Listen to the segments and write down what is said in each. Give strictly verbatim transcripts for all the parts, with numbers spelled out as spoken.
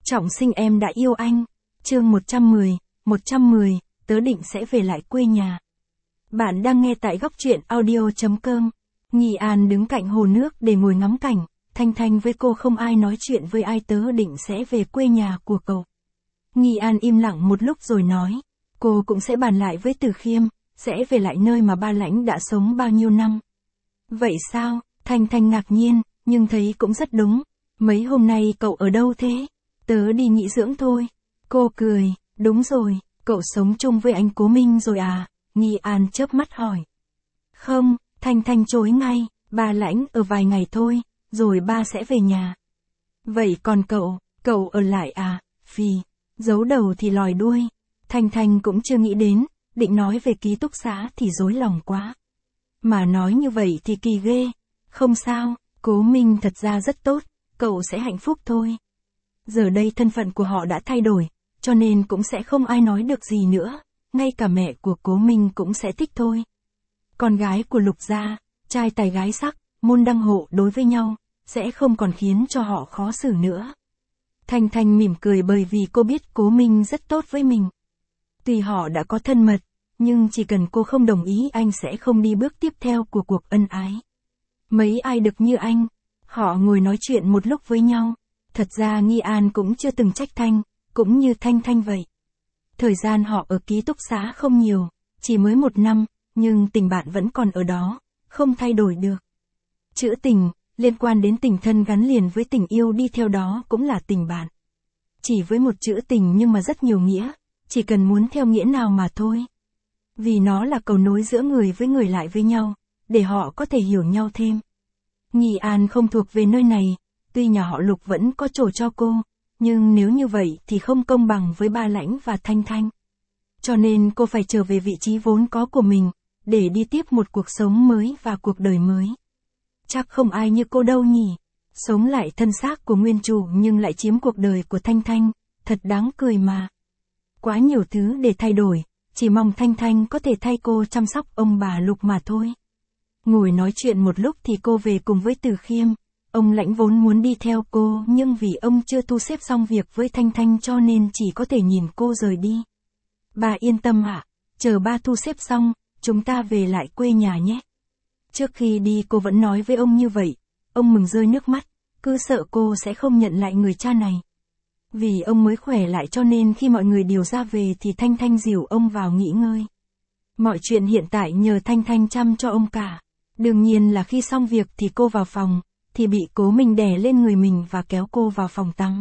Trọng sinh em đã yêu anh. Chương một trăm mười, một trăm mười, tớ định sẽ về lại quê nhà. Bạn đang nghe tại góc truyện audio chấm com. Nghi An đứng cạnh hồ nước để ngồi ngắm cảnh, Thanh Thanh với cô không ai nói chuyện với ai, tớ định sẽ về quê nhà của cậu. Nghi An im lặng một lúc rồi nói, cô cũng sẽ bàn lại với Từ Khiêm, sẽ về lại nơi mà ba Lãnh đã sống bao nhiêu năm. Vậy sao? Thanh Thanh ngạc nhiên, nhưng thấy cũng rất đúng. Mấy hôm nay cậu ở đâu thế? Tớ đi nghỉ dưỡng thôi. Cô cười, đúng rồi, cậu sống chung với anh Cố Minh rồi à? Nghi An chớp mắt hỏi. Không, Thanh Thanh chối ngay, ba Lãnh ở vài ngày thôi, rồi ba sẽ về nhà. Vậy còn cậu, cậu ở lại à? Phì, giấu đầu thì lòi đuôi. Thanh Thanh cũng chưa nghĩ đến, định nói về ký túc xá thì rối lòng quá. Mà nói như vậy thì kỳ ghê. Không sao, Cố Minh thật ra rất tốt, cậu sẽ hạnh phúc thôi. Giờ đây thân phận của họ đã thay đổi, cho nên cũng sẽ không ai nói được gì nữa, ngay cả mẹ của Cố Minh cũng sẽ thích thôi. Con gái của Lục gia, trai tài gái sắc, môn đăng hộ đối với nhau, sẽ không còn khiến cho họ khó xử nữa. Thanh Thanh mỉm cười bởi vì cô biết Cố Minh rất tốt với mình. Tuy họ đã có thân mật, nhưng chỉ cần cô không đồng ý anh sẽ không đi bước tiếp theo của cuộc ân ái. Mấy ai được như anh, họ ngồi nói chuyện một lúc với nhau. Thật ra Nghi An cũng chưa từng trách Thanh, cũng như Thanh Thanh vậy. Thời gian họ ở ký túc xá không nhiều, chỉ mới một năm, nhưng tình bạn vẫn còn ở đó, không thay đổi được. Chữ tình, liên quan đến tình thân gắn liền với tình yêu đi theo đó cũng là tình bạn. Chỉ với một chữ tình nhưng mà rất nhiều nghĩa, chỉ cần muốn theo nghĩa nào mà thôi. Vì nó là cầu nối giữa người với người lại với nhau, để họ có thể hiểu nhau thêm. Nghi An không thuộc về nơi này, tuy nhà họ Lục vẫn có chỗ cho cô, nhưng nếu như vậy thì không công bằng với ba Lãnh và Thanh Thanh. Cho nên cô phải trở về vị trí vốn có của mình, để đi tiếp một cuộc sống mới và cuộc đời mới. Chắc không ai như cô đâu nhỉ, sống lại thân xác của nguyên chủ nhưng lại chiếm cuộc đời của Thanh Thanh, thật đáng cười mà. Quá nhiều thứ để thay đổi, chỉ mong Thanh Thanh có thể thay cô chăm sóc ông bà Lục mà thôi. Ngồi nói chuyện một lúc thì cô về cùng với Từ Khiêm. Ông Lãnh vốn muốn đi theo cô nhưng vì ông chưa thu xếp xong việc với Thanh Thanh cho nên chỉ có thể nhìn cô rời đi. Bà yên tâm ạ, chờ ba thu xếp xong, chúng ta về lại quê nhà nhé. Trước khi đi cô vẫn nói với ông như vậy, ông mừng rơi nước mắt, cứ sợ cô sẽ không nhận lại người cha này. Vì ông mới khỏe lại cho nên khi mọi người điều ra về thì Thanh Thanh dìu ông vào nghỉ ngơi. Mọi chuyện hiện tại nhờ Thanh Thanh chăm cho ông cả. Đương nhiên là khi xong việc thì cô vào phòng, thì bị Cố Minh đè lên người mình và kéo cô vào phòng tắm.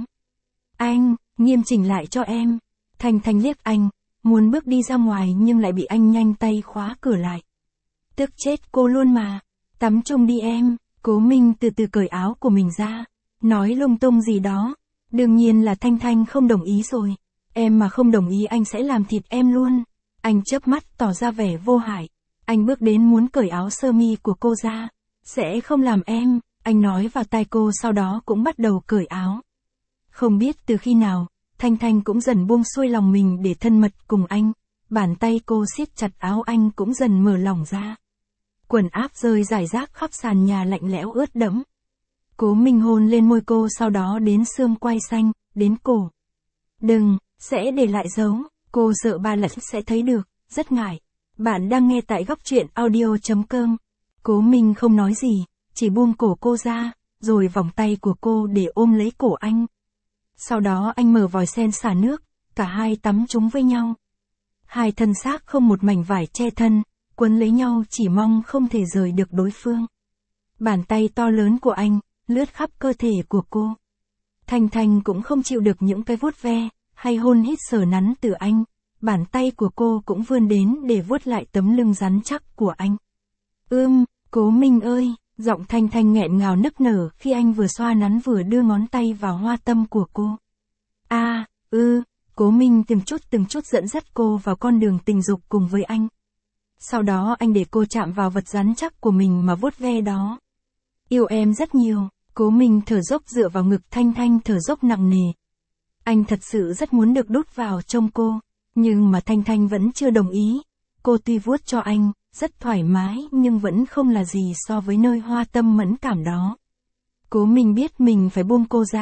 Anh, nghiêm chỉnh lại cho em. Thanh Thanh liếc anh, muốn bước đi ra ngoài nhưng lại bị anh nhanh tay khóa cửa lại. Tức chết cô luôn mà. Tắm chung đi em. Cố Minh từ từ cởi áo của mình ra, nói lung tung gì đó. Đương nhiên là Thanh Thanh không đồng ý rồi. Em mà không đồng ý anh sẽ làm thịt em luôn. Anh chớp mắt tỏ ra vẻ vô hại. Anh bước đến muốn cởi áo sơ mi của cô ra. Sẽ không làm em. Anh nói vào tai cô sau đó cũng bắt đầu cởi áo. Không biết từ khi nào, Thanh Thanh cũng dần buông xuôi lòng mình để thân mật cùng anh. Bàn tay cô siết chặt áo anh cũng dần mở lỏng ra. Quần áp rơi rải rác khắp sàn nhà lạnh lẽo ướt đẫm. Cố Minh hôn lên môi cô sau đó đến xương quai xanh, đến cổ. Đừng, sẽ để lại dấu, cô sợ ba Lãnh sẽ thấy được, rất ngại. Bạn đang nghe tại góc truyện audio chấm com. Cố Minh không nói gì, chỉ buông cổ cô ra, rồi vòng tay của cô để ôm lấy cổ anh. Sau đó anh mở vòi sen xả nước, cả hai tắm chúng với nhau. Hai thân xác không một mảnh vải che thân, quấn lấy nhau chỉ mong không thể rời được đối phương. Bàn tay to lớn của anh, lướt khắp cơ thể của cô. Thanh Thanh cũng không chịu được những cái vuốt ve, hay hôn hít sờ nắn từ anh. Bàn tay của cô cũng vươn đến để vuốt lại tấm lưng rắn chắc của anh. Ưm, Cố Minh ơi, giọng Thanh Thanh nghẹn ngào nức nở khi anh vừa xoa nắn vừa đưa ngón tay vào hoa tâm của cô. A, à, ư, Cố Minh từng chút từng chút dẫn dắt cô vào con đường tình dục cùng với anh. Sau đó anh để cô chạm vào vật rắn chắc của mình mà vuốt ve đó. Yêu em rất nhiều, Cố Minh thở dốc dựa vào ngực Thanh Thanh thở dốc nặng nề. Anh thật sự rất muốn được đút vào trong cô, nhưng mà Thanh Thanh vẫn chưa đồng ý. Cô tuy vuốt cho anh, rất thoải mái nhưng vẫn không là gì so với nơi hoa tâm mẫn cảm đó. Cố Minh biết mình phải buông cô ra,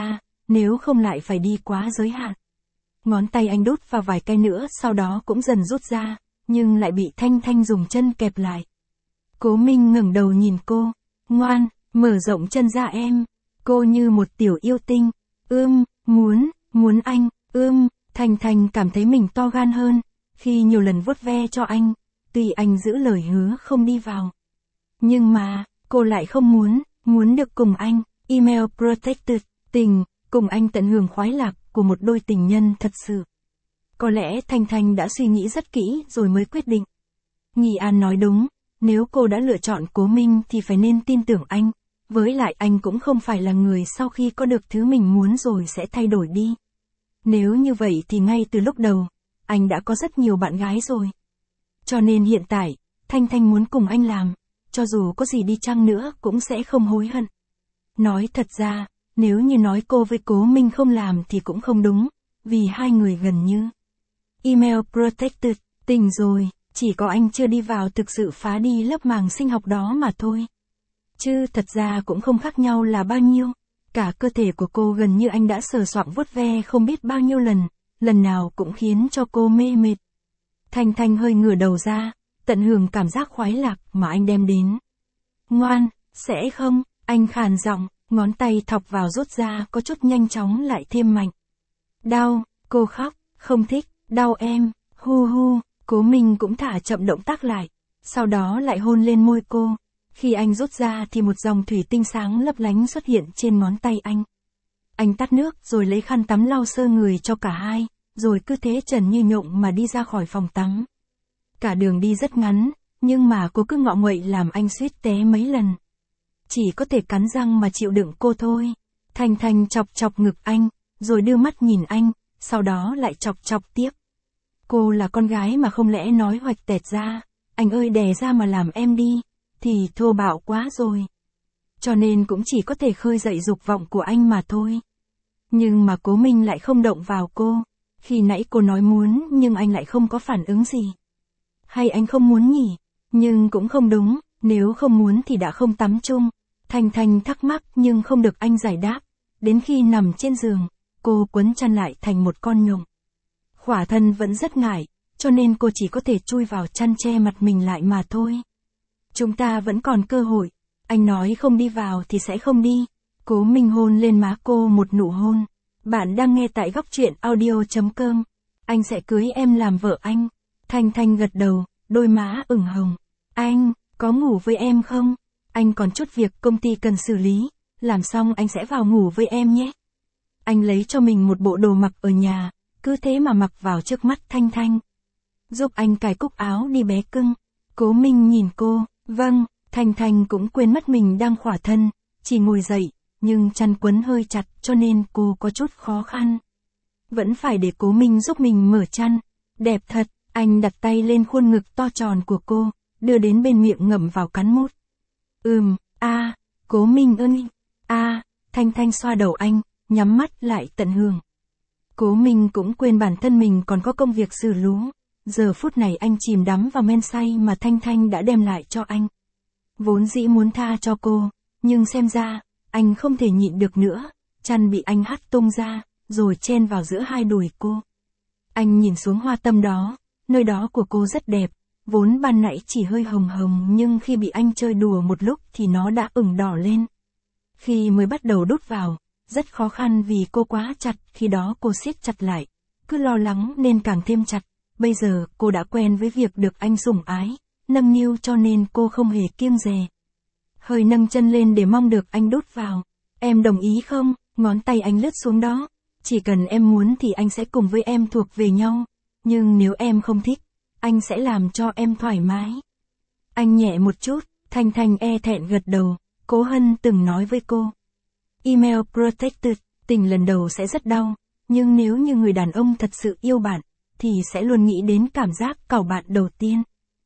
nếu không lại phải đi quá giới hạn. Ngón tay anh đút vào vài cái nữa sau đó cũng dần rút ra, nhưng lại bị Thanh Thanh dùng chân kẹp lại. Cố Minh ngẩng đầu nhìn cô, ngoan, mở rộng chân ra em. Cô như một tiểu yêu tinh, ưm, muốn, muốn anh, ưm, Thanh Thanh cảm thấy mình to gan hơn, khi nhiều lần vuốt ve cho anh, tuy anh giữ lời hứa không đi vào. Nhưng mà, cô lại không muốn, muốn được cùng anh, email protected, tình, cùng anh tận hưởng khoái lạc của một đôi tình nhân thật sự. Có lẽ Thanh Thanh đã suy nghĩ rất kỹ rồi mới quyết định. Nghi An nói đúng, nếu cô đã lựa chọn Cố Minh thì phải nên tin tưởng anh, với lại anh cũng không phải là người sau khi có được thứ mình muốn rồi sẽ thay đổi đi. Nếu như vậy thì ngay từ lúc đầu, anh đã có rất nhiều bạn gái rồi. Cho nên hiện tại, Thanh Thanh muốn cùng anh làm, cho dù có gì đi chăng nữa cũng sẽ không hối hận. Nói thật ra, nếu như nói cô với Cố Minh không làm thì cũng không đúng, vì hai người gần như email protected, tình rồi, chỉ có anh chưa đi vào thực sự phá đi lớp màng sinh học đó mà thôi. Chứ thật ra cũng không khác nhau là bao nhiêu, cả cơ thể của cô gần như anh đã sờ soạng vuốt ve không biết bao nhiêu lần, lần nào cũng khiến cho cô mê mệt. Thanh Thanh hơi ngửa đầu ra, tận hưởng cảm giác khoái lạc mà anh đem đến. Ngoan, sẽ không, anh khàn giọng, ngón tay thọc vào rút ra có chút nhanh chóng lại thêm mạnh. Đau, cô khóc, không thích, đau em, hu hu, Cố Minh cũng thả chậm động tác lại, sau đó lại hôn lên môi cô. Khi anh rút ra thì một dòng thủy tinh sáng lấp lánh xuất hiện trên ngón tay anh. Anh tắt nước rồi lấy khăn tắm lau sơ người cho cả hai, rồi cứ thế trần như nhộng mà đi ra khỏi phòng tắm. Cả đường đi rất ngắn, nhưng mà cô cứ ngọ nguậy làm anh suýt té mấy lần. Chỉ có thể cắn răng mà chịu đựng cô thôi. Thanh Thanh chọc chọc ngực anh, rồi đưa mắt nhìn anh, sau đó lại chọc chọc tiếp. Cô là con gái mà không lẽ nói hoạch tẹt ra, anh ơi đè ra mà làm em đi, thì thô bạo quá rồi. Cho nên cũng chỉ có thể khơi dậy dục vọng của anh mà thôi. Nhưng mà Cố Minh lại không động vào cô, khi nãy cô nói muốn nhưng anh lại không có phản ứng gì. Hay anh không muốn nhỉ? Nhưng cũng không đúng, nếu không muốn thì đã không tắm chung. Thanh Thanh thắc mắc nhưng không được anh giải đáp. Đến khi nằm trên giường, cô quấn chăn lại thành một con nhộng. Khỏa thân vẫn rất ngại, cho nên cô chỉ có thể chui vào chăn che mặt mình lại mà thôi. Chúng ta vẫn còn cơ hội, anh nói không đi vào thì sẽ không đi. Cố Minh hôn lên má cô một nụ hôn. Bạn đang nghe tại góc truyện audio chấm com. Anh sẽ cưới em làm vợ anh. Thanh Thanh gật đầu, đôi má ửng hồng. Anh, có ngủ với em không? Anh còn chút việc công ty cần xử lý, làm xong anh sẽ vào ngủ với em nhé. Anh lấy cho mình một bộ đồ mặc ở nhà, cứ thế mà mặc vào trước mắt Thanh Thanh. Giúp anh cài cúc áo đi bé cưng. Cố Minh nhìn cô, vâng, Thanh Thanh cũng quên mất mình đang khỏa thân, chỉ ngồi dậy, nhưng chăn quấn hơi chặt cho nên cô có chút khó khăn. Vẫn phải để Cố Minh giúp mình mở chăn. Đẹp thật, anh đặt tay lên khuôn ngực to tròn của cô, đưa đến bên miệng ngậm vào cắn mút. Ừm, a, à, Cố Minh ơi, a, à, Thanh Thanh xoa đầu anh, nhắm mắt lại tận hưởng. Cố Minh cũng quên bản thân mình còn có công việc xử lý. Giờ phút này anh chìm đắm vào men say mà Thanh Thanh đã đem lại cho anh. Vốn dĩ muốn tha cho cô, nhưng xem ra, anh không thể nhịn được nữa, chăn bị anh hất tung ra, rồi chen vào giữa hai đùi cô. Anh nhìn xuống hoa tâm đó, nơi đó của cô rất đẹp, vốn ban nãy chỉ hơi hồng hồng nhưng khi bị anh chơi đùa một lúc thì nó đã ửng đỏ lên. Khi mới bắt đầu đút vào, rất khó khăn vì cô quá chặt, khi đó cô siết chặt lại, cứ lo lắng nên càng thêm chặt. Bây giờ cô đã quen với việc được anh sủng ái, nâng niu cho nên cô không hề kiêng dè. Hơi nâng chân lên để mong được anh đút vào. Em đồng ý không? Ngón tay anh lướt xuống đó. Chỉ cần em muốn thì anh sẽ cùng với em thuộc về nhau. Nhưng nếu em không thích, anh sẽ làm cho em thoải mái. Anh nhẹ một chút, Thanh Thanh e thẹn gật đầu. Cố Hân từng nói với cô. Email protected, tình lần đầu sẽ rất đau. Nhưng nếu như người đàn ông thật sự yêu bạn, thì sẽ luôn nghĩ đến cảm giác cào bạn đầu tiên.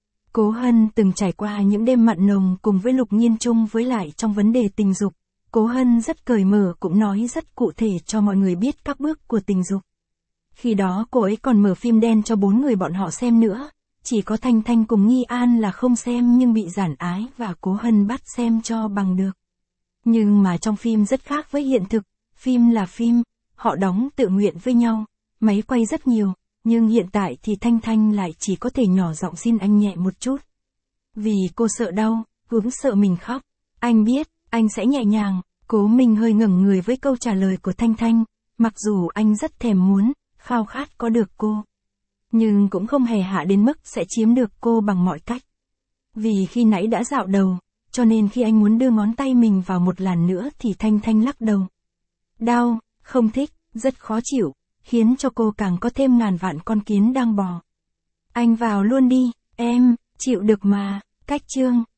Cố Hân từng trải qua những đêm mặn nồng cùng với Lục Nhiên Trung, với lại trong vấn đề tình dục. Cố Hân rất cởi mở, cũng nói rất cụ thể cho mọi người biết các bước của tình dục. Khi đó cô ấy còn mở phim đen cho bốn người bọn họ xem nữa. Chỉ có Thanh Thanh cùng Nghi An là không xem nhưng bị giản ái và Cố Hân bắt xem cho bằng được. Nhưng mà trong phim rất khác với hiện thực. Phim là phim, họ đóng tự nguyện với nhau, máy quay rất nhiều, nhưng hiện tại thì Thanh Thanh lại chỉ có thể nhỏ giọng xin anh nhẹ một chút. Vì cô sợ đau, cũng sợ mình khóc. Anh biết, anh sẽ nhẹ nhàng. Cố Minh hơi ngẩng người với câu trả lời của Thanh Thanh, mặc dù anh rất thèm muốn, khao khát có được cô. Nhưng cũng không hề hạ đến mức sẽ chiếm được cô bằng mọi cách. Vì khi nãy đã dạo đầu, cho nên khi anh muốn đưa ngón tay mình vào một làn nữa thì Thanh Thanh lắc đầu. Đau, không thích, rất khó chịu, khiến cho cô càng có thêm ngàn vạn con kiến đang bò. Anh vào luôn đi, em, chịu được mà, cách chương.